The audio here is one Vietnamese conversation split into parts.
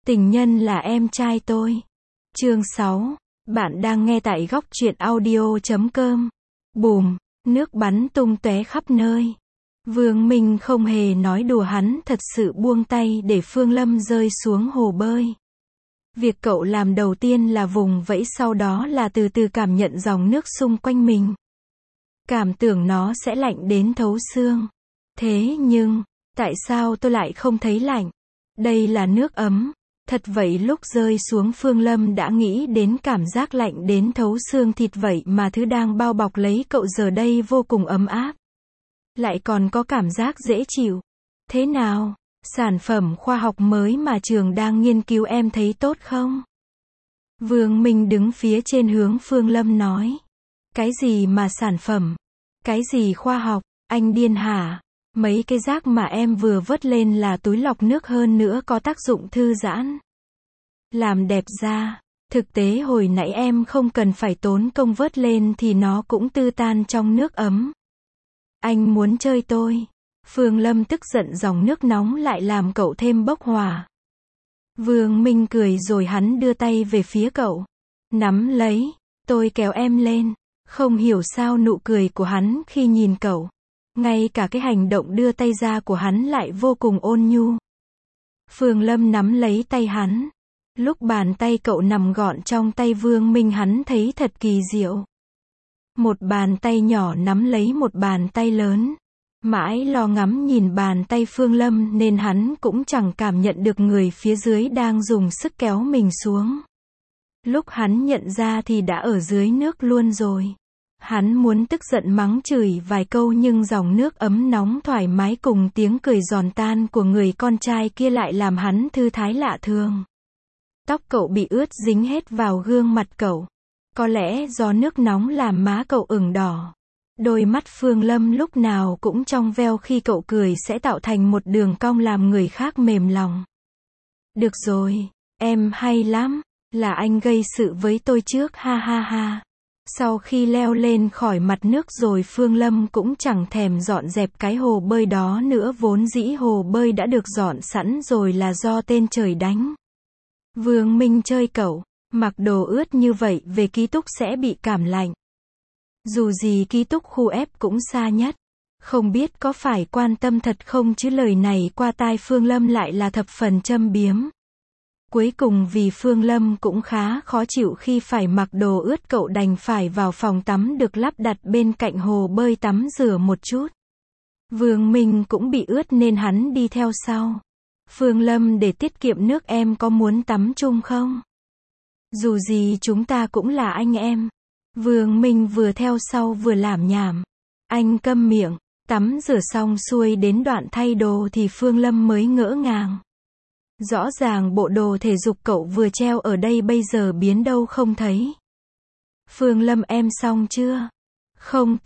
Tình nhân là em trai tôi. Chương 6. Bạn đang nghe tại góc truyện audio.com. Bùm, nước bắn tung tóe khắp nơi. Vương Minh không hề nói đùa, hắn thật sự buông tay để Phương Lâm rơi xuống hồ bơi. Việc cậu làm đầu tiên là vùng vẫy, sau đó là từ từ cảm nhận dòng nước xung quanh mình. Cảm tưởng nó sẽ lạnh đến thấu xương. Thế nhưng, tại sao tôi lại không thấy lạnh? Đây là nước ấm. Thật vậy, lúc rơi xuống Phương Lâm đã nghĩ đến cảm giác lạnh đến thấu xương thịt vậy mà thứ đang bao bọc lấy cậu giờ đây vô cùng ấm áp. Lại còn có cảm giác dễ chịu. Thế nào? Sản phẩm khoa học mới mà trường đang nghiên cứu em thấy tốt không? Vương Minh đứng phía trên hướng Phương Lâm nói. Cái gì mà sản phẩm? Cái gì khoa học? Anh điên hả? Mấy cái rác mà em vừa vớt lên là túi lọc nước, hơn nữa có tác dụng thư giãn, làm đẹp da. Thực tế hồi nãy em không cần phải tốn công vớt lên thì nó cũng tư tan trong nước ấm. Anh muốn chơi tôi. Phương Lâm tức giận, dòng nước nóng lại làm cậu thêm bốc hỏa. Vương Minh cười rồi hắn đưa tay về phía cậu. Nắm lấy, tôi kéo em lên. Không hiểu sao nụ cười của hắn khi nhìn cậu, ngay cả cái hành động đưa tay ra của hắn lại vô cùng ôn nhu. Phương Lâm nắm lấy tay hắn. Lúc bàn tay cậu nằm gọn trong tay Vương Minh, hắn thấy thật kỳ diệu. Một bàn tay nhỏ nắm lấy một bàn tay lớn. Mãi lo ngắm nhìn bàn tay Phương Lâm nên hắn cũng chẳng cảm nhận được người phía dưới đang dùng sức kéo mình xuống. Lúc hắn nhận ra thì đã ở dưới nước luôn rồi. Hắn muốn tức giận mắng chửi vài câu, nhưng dòng nước ấm nóng thoải mái cùng tiếng cười giòn tan của người con trai kia lại làm hắn thư thái lạ thường. Tóc cậu bị ướt dính hết vào gương mặt cậu. Có lẽ do nước nóng làm má cậu ửng đỏ. Đôi mắt Phương Lâm lúc nào cũng trong veo, khi cậu cười sẽ tạo thành một đường cong làm người khác mềm lòng. Được rồi, em hay lắm, là anh gây sự với tôi trước, ha ha ha. Sau khi leo lên khỏi mặt nước rồi, Phương Lâm cũng chẳng thèm dọn dẹp cái hồ bơi đó nữa, vốn dĩ hồ bơi đã được dọn sẵn rồi là do tên trời đánh. Vương Minh chơi cậu, mặc đồ ướt như vậy về ký túc sẽ bị cảm lạnh. Dù gì ký túc khu F cũng xa nhất. Không biết có phải quan tâm thật không chứ lời này qua tai Phương Lâm lại là thập phần châm biếm. Cuối cùng vì Phương Lâm cũng khá khó chịu khi phải mặc đồ ướt, cậu đành phải vào phòng tắm được lắp đặt bên cạnh hồ bơi tắm rửa một chút. Vương Minh cũng bị ướt nên hắn đi theo sau. Phương Lâm, để tiết kiệm nước em có muốn tắm chung không? Dù gì chúng ta cũng là anh em. Vương Minh vừa theo sau vừa lảm nhảm. Anh câm miệng. Tắm rửa xong xuôi đến đoạn thay đồ thì Phương Lâm mới ngỡ ngàng. Rõ ràng bộ đồ thể dục cậu vừa treo ở đây bây giờ biến đâu không thấy. Phương Lâm, em xong chưa? Không,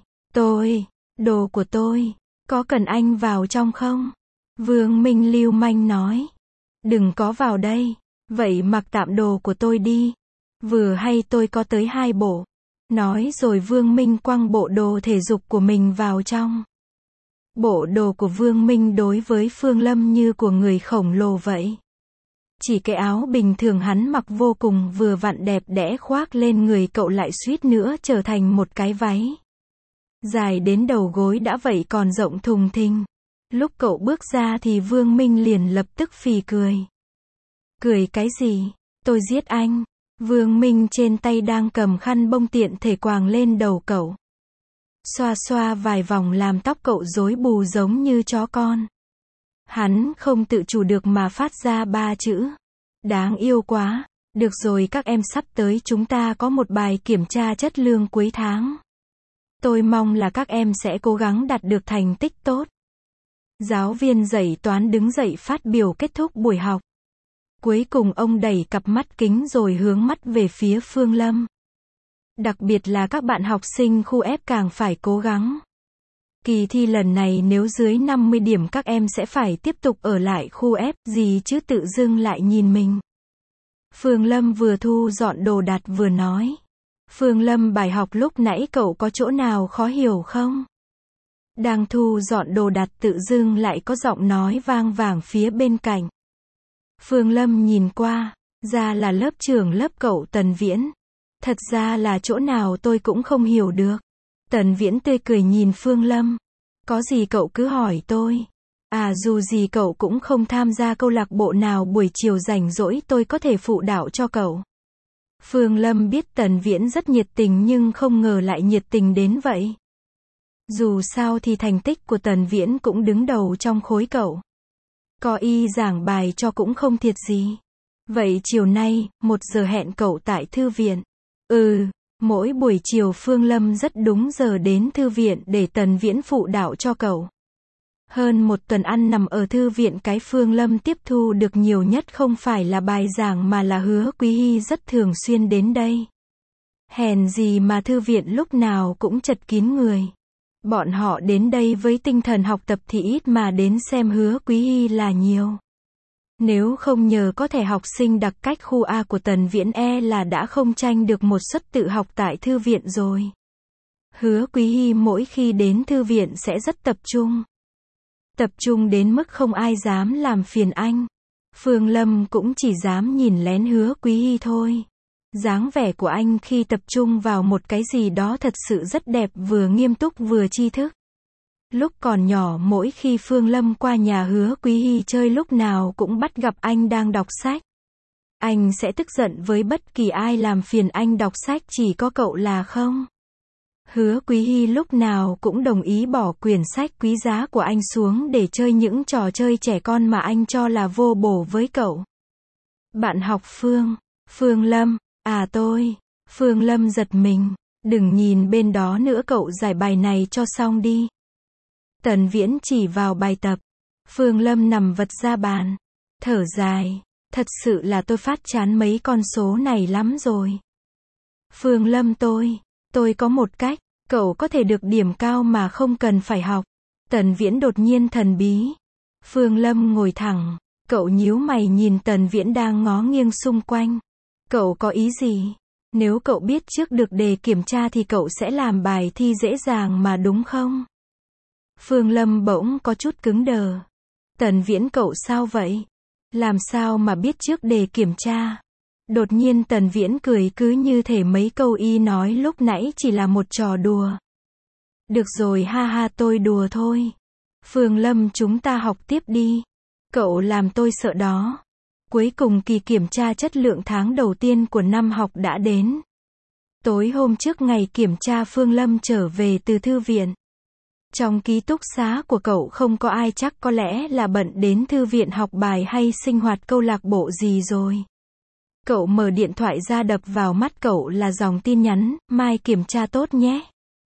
đồ của tôi, có cần anh vào trong không? Vương Minh lưu manh nói. Đừng có vào đây, vậy mặc tạm đồ của tôi đi. Vừa hay tôi có tới 2 bộ. Nói rồi Vương Minh quăng bộ đồ thể dục của mình vào trong. Bộ đồ của Vương Minh đối với Phương Lâm như của người khổng lồ vậy. Chỉ cái áo bình thường hắn mặc vô cùng vừa vặn đẹp đẽ khoác lên người cậu lại suýt nữa trở thành một cái váy. Dài đến đầu gối đã vậy còn rộng thùng thình. Lúc cậu bước ra thì Vương Minh liền lập tức phì cười. Cười cái gì? Tôi giết anh. Vương Minh trên tay đang cầm khăn bông tiện thể quàng lên đầu cậu. Xoa xoa vài vòng làm tóc cậu rối bù giống như chó con. Hắn không tự chủ được mà phát ra 3 chữ. Đáng yêu quá. Được rồi các em, sắp tới chúng ta có một bài kiểm tra chất lượng cuối tháng. Tôi mong là các em sẽ cố gắng đạt được thành tích tốt. Giáo viên dạy toán đứng dậy phát biểu kết thúc buổi học. Cuối cùng ông đẩy cặp mắt kính rồi hướng mắt về phía Phương Lâm. Đặc biệt là các bạn học sinh khu F càng phải cố gắng. Kỳ thi lần này nếu dưới 50 điểm các em sẽ phải tiếp tục ở lại khu F, gì chứ tự dưng lại nhìn mình. Phương Lâm vừa thu dọn đồ đạc vừa nói. Phương Lâm, bài học lúc nãy cậu có chỗ nào khó hiểu không? Đang thu dọn đồ đạc tự dưng lại có giọng nói vang vẳng phía bên cạnh. Phương Lâm nhìn qua, ra là lớp trưởng lớp cậu Tần Viễn. Thật ra là chỗ nào tôi cũng không hiểu được. Tần Viễn tươi cười nhìn Phương Lâm. Có gì cậu cứ hỏi tôi. À dù gì cậu cũng không tham gia câu lạc bộ nào, buổi chiều rảnh rỗi tôi có thể phụ đạo cho cậu. Phương Lâm biết Tần Viễn rất nhiệt tình nhưng không ngờ lại nhiệt tình đến vậy. Dù sao thì thành tích của Tần Viễn cũng đứng đầu trong khối cậu. Có y giảng bài cho cũng không thiệt gì. Vậy chiều nay, 1 giờ hẹn cậu tại thư viện. Mỗi buổi chiều Phương Lâm rất đúng giờ đến thư viện để Tần Viễn phụ đạo cho cậu. Hơn 1 tuần ăn nằm ở thư viện, cái Phương Lâm tiếp thu được nhiều nhất không phải là bài giảng mà là Hứa Quý Hy rất thường xuyên đến đây. Hèn gì mà thư viện lúc nào cũng chật kín người. Bọn họ đến đây với tinh thần học tập thì ít mà đến xem Hứa Quý Hy là nhiều. Nếu không nhờ có thẻ học sinh đặc cách khu A của Tần Viễn là đã không tranh được một suất tự học tại thư viện rồi. Hứa Quý Hy mỗi khi đến thư viện sẽ rất tập trung. Tập trung đến mức không ai dám làm phiền anh. Phương Lâm cũng chỉ dám nhìn lén Hứa Quý Hy thôi. Dáng vẻ của anh khi tập trung vào một cái gì đó thật sự rất đẹp, vừa nghiêm túc vừa tri thức. Lúc còn nhỏ mỗi khi Phương Lâm qua nhà Hứa Quý Hy chơi lúc nào cũng bắt gặp anh đang đọc sách. Anh sẽ tức giận với bất kỳ ai làm phiền anh đọc sách, chỉ có cậu là không. Hứa Quý Hy lúc nào cũng đồng ý bỏ quyển sách quý giá của anh xuống để chơi những trò chơi trẻ con mà anh cho là vô bổ với cậu. Bạn học Phương Lâm, à tôi. Phương Lâm giật mình. Đừng nhìn bên đó nữa, cậu giải bài này cho xong đi. Tần Viễn chỉ vào bài tập. Phương Lâm nằm vật ra bàn. Thở dài. Thật sự là tôi phát chán mấy con số này lắm rồi. Phương Lâm tôi có một cách, cậu có thể được điểm cao mà không cần phải học. Tần Viễn đột nhiên thần bí. Phương Lâm ngồi thẳng. Cậu nhíu mày nhìn Tần Viễn đang ngó nghiêng xung quanh. Cậu có ý gì? Nếu cậu biết trước được đề kiểm tra thì cậu sẽ làm bài thi dễ dàng mà đúng không? Phương Lâm bỗng có chút cứng đờ. Tần Viễn, cậu sao vậy? Làm sao mà biết trước đề kiểm tra? Đột nhiên Tần Viễn cười, cứ như thể mấy câu y nói lúc nãy chỉ là một trò đùa. Được rồi, ha ha, tôi đùa thôi. Phương Lâm, chúng ta học tiếp đi. Cậu làm tôi sợ đó. Cuối cùng kỳ kiểm tra chất lượng tháng đầu tiên của năm học đã đến. Tối hôm trước ngày kiểm tra Phương Lâm trở về từ thư viện. Trong ký túc xá của cậu không có ai, chắc có lẽ là bận đến thư viện học bài hay sinh hoạt câu lạc bộ gì rồi. Cậu mở điện thoại ra, đập vào mắt cậu là dòng tin nhắn, mai kiểm tra tốt nhé.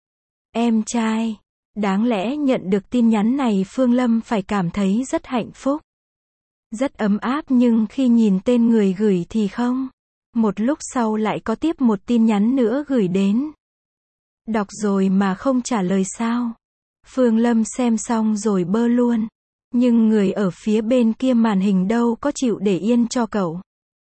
Em trai. Đáng lẽ nhận được tin nhắn này Phương Lâm phải cảm thấy rất hạnh phúc. Rất ấm áp, nhưng khi nhìn tên người gửi thì không. Một lúc sau lại có tiếp một tin nhắn nữa gửi đến. Đọc rồi mà không trả lời sao? Phương Lâm xem xong rồi bơ luôn. Nhưng người ở phía bên kia màn hình đâu có chịu để yên cho cậu.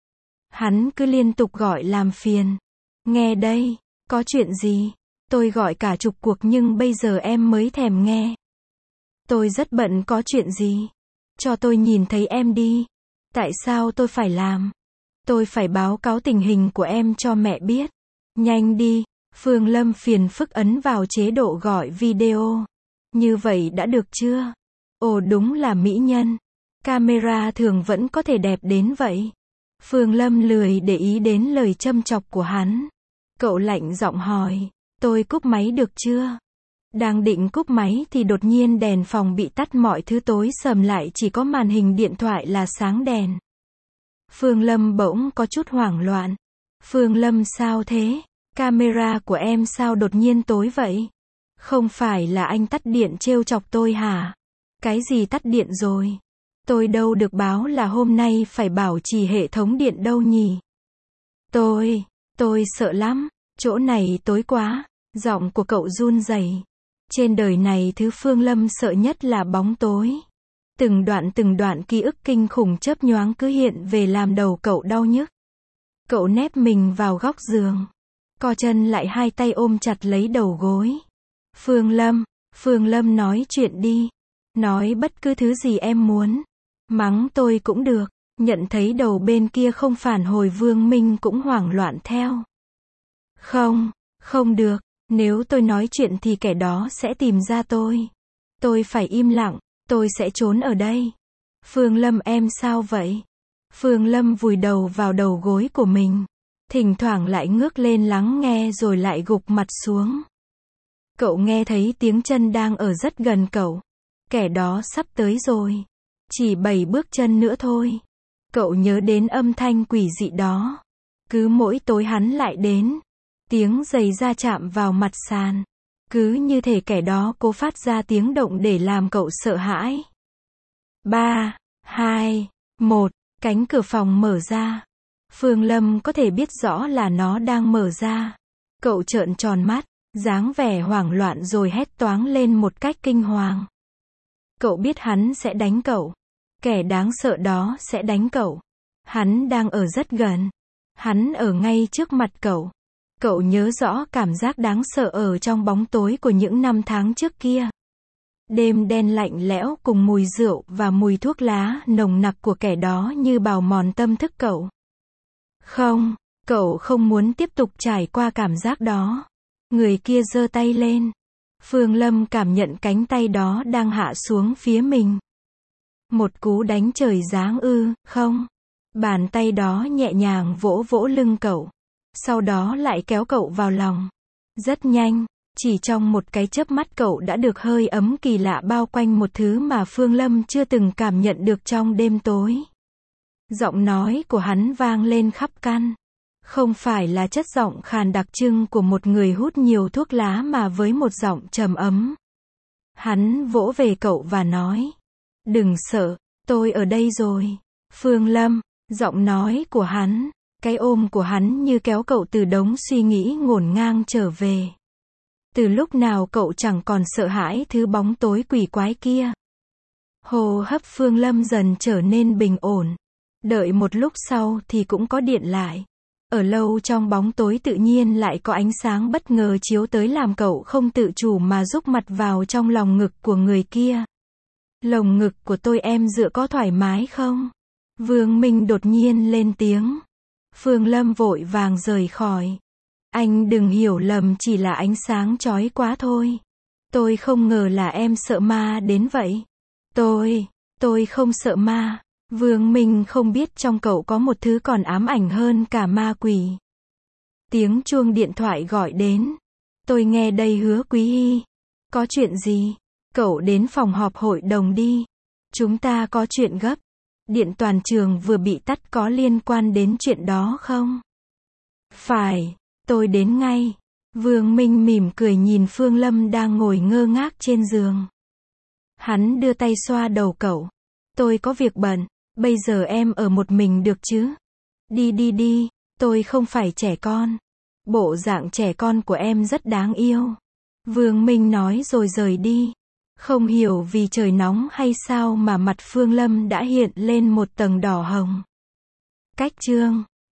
Hắn cứ liên tục gọi làm phiền. Nghe đây, có chuyện gì? Tôi gọi cả chục cuộc nhưng bây giờ em mới thèm nghe. Tôi rất bận, có chuyện gì? Cho tôi nhìn thấy em đi. Tại sao tôi phải làm? Tôi phải báo cáo tình hình của em cho mẹ biết. Nhanh đi. Phương Lâm phiền phức ấn vào chế độ gọi video. Như vậy đã được chưa? Ồ, đúng là mỹ nhân. Camera thường vẫn có thể đẹp đến vậy. Phương Lâm lười để ý đến lời châm chọc của hắn. Cậu lạnh giọng hỏi. Tôi cúp máy được chưa? Đang định cúp máy thì đột nhiên đèn phòng bị tắt, mọi thứ tối sầm lại, chỉ có màn hình điện thoại là sáng đèn. Phương Lâm bỗng có chút hoảng loạn. Phương Lâm, sao thế? Camera của em sao đột nhiên tối vậy? Không phải là anh tắt điện trêu chọc tôi hả? Cái gì tắt điện rồi? Tôi đâu được báo là hôm nay phải bảo trì hệ thống điện đâu nhỉ? Tôi sợ lắm. Chỗ này tối quá. Giọng của cậu run rẩy. Trên đời này thứ Phương Lâm sợ nhất là bóng tối. Từng đoạn ký ức kinh khủng chớp nhoáng cứ hiện về làm đầu cậu đau nhức. Cậu nép mình vào góc giường. Co chân lại, hai tay ôm chặt lấy đầu gối. Phương Lâm nói chuyện đi. Nói bất cứ thứ gì em muốn. Mắng tôi cũng được. Nhận thấy đầu bên kia không phản hồi, Vương Minh cũng hoảng loạn theo. Không, không được, nếu tôi nói chuyện thì kẻ đó sẽ tìm ra tôi. Tôi phải im lặng, tôi sẽ trốn ở đây. Phương Lâm, em sao vậy? Phương Lâm vùi đầu vào đầu gối của mình. Thỉnh thoảng lại ngước lên lắng nghe rồi lại gục mặt xuống. Cậu nghe thấy tiếng chân đang ở rất gần cậu. Kẻ đó sắp tới rồi. Chỉ 7 bước chân nữa thôi. Cậu nhớ đến âm thanh quỷ dị đó. Cứ mỗi tối hắn lại đến. Tiếng giày da chạm vào mặt sàn. Cứ như thể kẻ đó cố phát ra tiếng động để làm cậu sợ hãi. 3, 2, 1, cánh cửa phòng mở ra. Phương Lâm có thể biết rõ là nó đang mở ra. Cậu trợn tròn mắt, dáng vẻ hoảng loạn rồi hét toáng lên một cách kinh hoàng. Cậu biết hắn sẽ đánh cậu. Kẻ đáng sợ đó sẽ đánh cậu. Hắn đang ở rất gần. Hắn ở ngay trước mặt cậu. Cậu nhớ rõ cảm giác đáng sợ ở trong bóng tối của những năm tháng trước kia. Đêm đen lạnh lẽo cùng mùi rượu và mùi thuốc lá nồng nặc của kẻ đó như bào mòn tâm thức cậu. Không, cậu không muốn tiếp tục trải qua cảm giác đó. Người kia giơ tay lên. Phương Lâm cảm nhận cánh tay đó đang hạ xuống phía mình. Một cú đánh trời giáng ư, không? Bàn tay đó nhẹ nhàng vỗ vỗ lưng cậu. Sau đó lại kéo cậu vào lòng. Rất nhanh, chỉ trong một cái chớp mắt cậu đã được hơi ấm kỳ lạ bao quanh, một thứ mà Phương Lâm chưa từng cảm nhận được trong đêm tối. Giọng nói của hắn vang lên khắp căn. Không phải là chất giọng khàn đặc trưng của một người hút nhiều thuốc lá mà với một giọng trầm ấm. Hắn vỗ về cậu và nói. Đừng sợ, tôi ở đây rồi. Phương Lâm, giọng nói của hắn, cái ôm của hắn như kéo cậu từ đống suy nghĩ ngổn ngang trở về. Từ lúc nào cậu chẳng còn sợ hãi thứ bóng tối quỷ quái kia. Hô hấp Phương Lâm dần trở nên bình ổn. Đợi một lúc sau thì cũng có điện lại. Ở lâu trong bóng tối tự nhiên lại có ánh sáng bất ngờ chiếu tới làm cậu không tự chủ mà rúc mặt vào trong lòng ngực của người kia. Lồng ngực của tôi em dựa có thoải mái không? Vương Minh đột nhiên lên tiếng. Phương Lâm vội vàng rời khỏi. Anh đừng hiểu lầm, chỉ là ánh sáng chói quá thôi. Tôi không ngờ là em sợ ma đến vậy. Tôi không sợ ma. Vương Minh không biết trong cậu có một thứ còn ám ảnh hơn cả ma quỷ. Tiếng chuông điện thoại gọi đến. Tôi nghe đây Hứa Quý Hy. Có chuyện gì? Cậu đến phòng họp hội đồng đi. Chúng ta có chuyện gấp. Điện toàn trường vừa bị tắt, có liên quan đến chuyện đó không? Phải, tôi đến ngay. Vương Minh mỉm cười nhìn Phương Lâm đang ngồi ngơ ngác trên giường. Hắn đưa tay xoa đầu cậu. Tôi có việc bận. Bây giờ em ở một mình được chứ? Đi, tôi không phải trẻ con. Bộ dạng trẻ con của em rất đáng yêu. Vương Minh nói rồi rời đi. Không hiểu vì trời nóng hay sao mà mặt Phương Lâm đã hiện lên một tầng đỏ hồng. Cách chương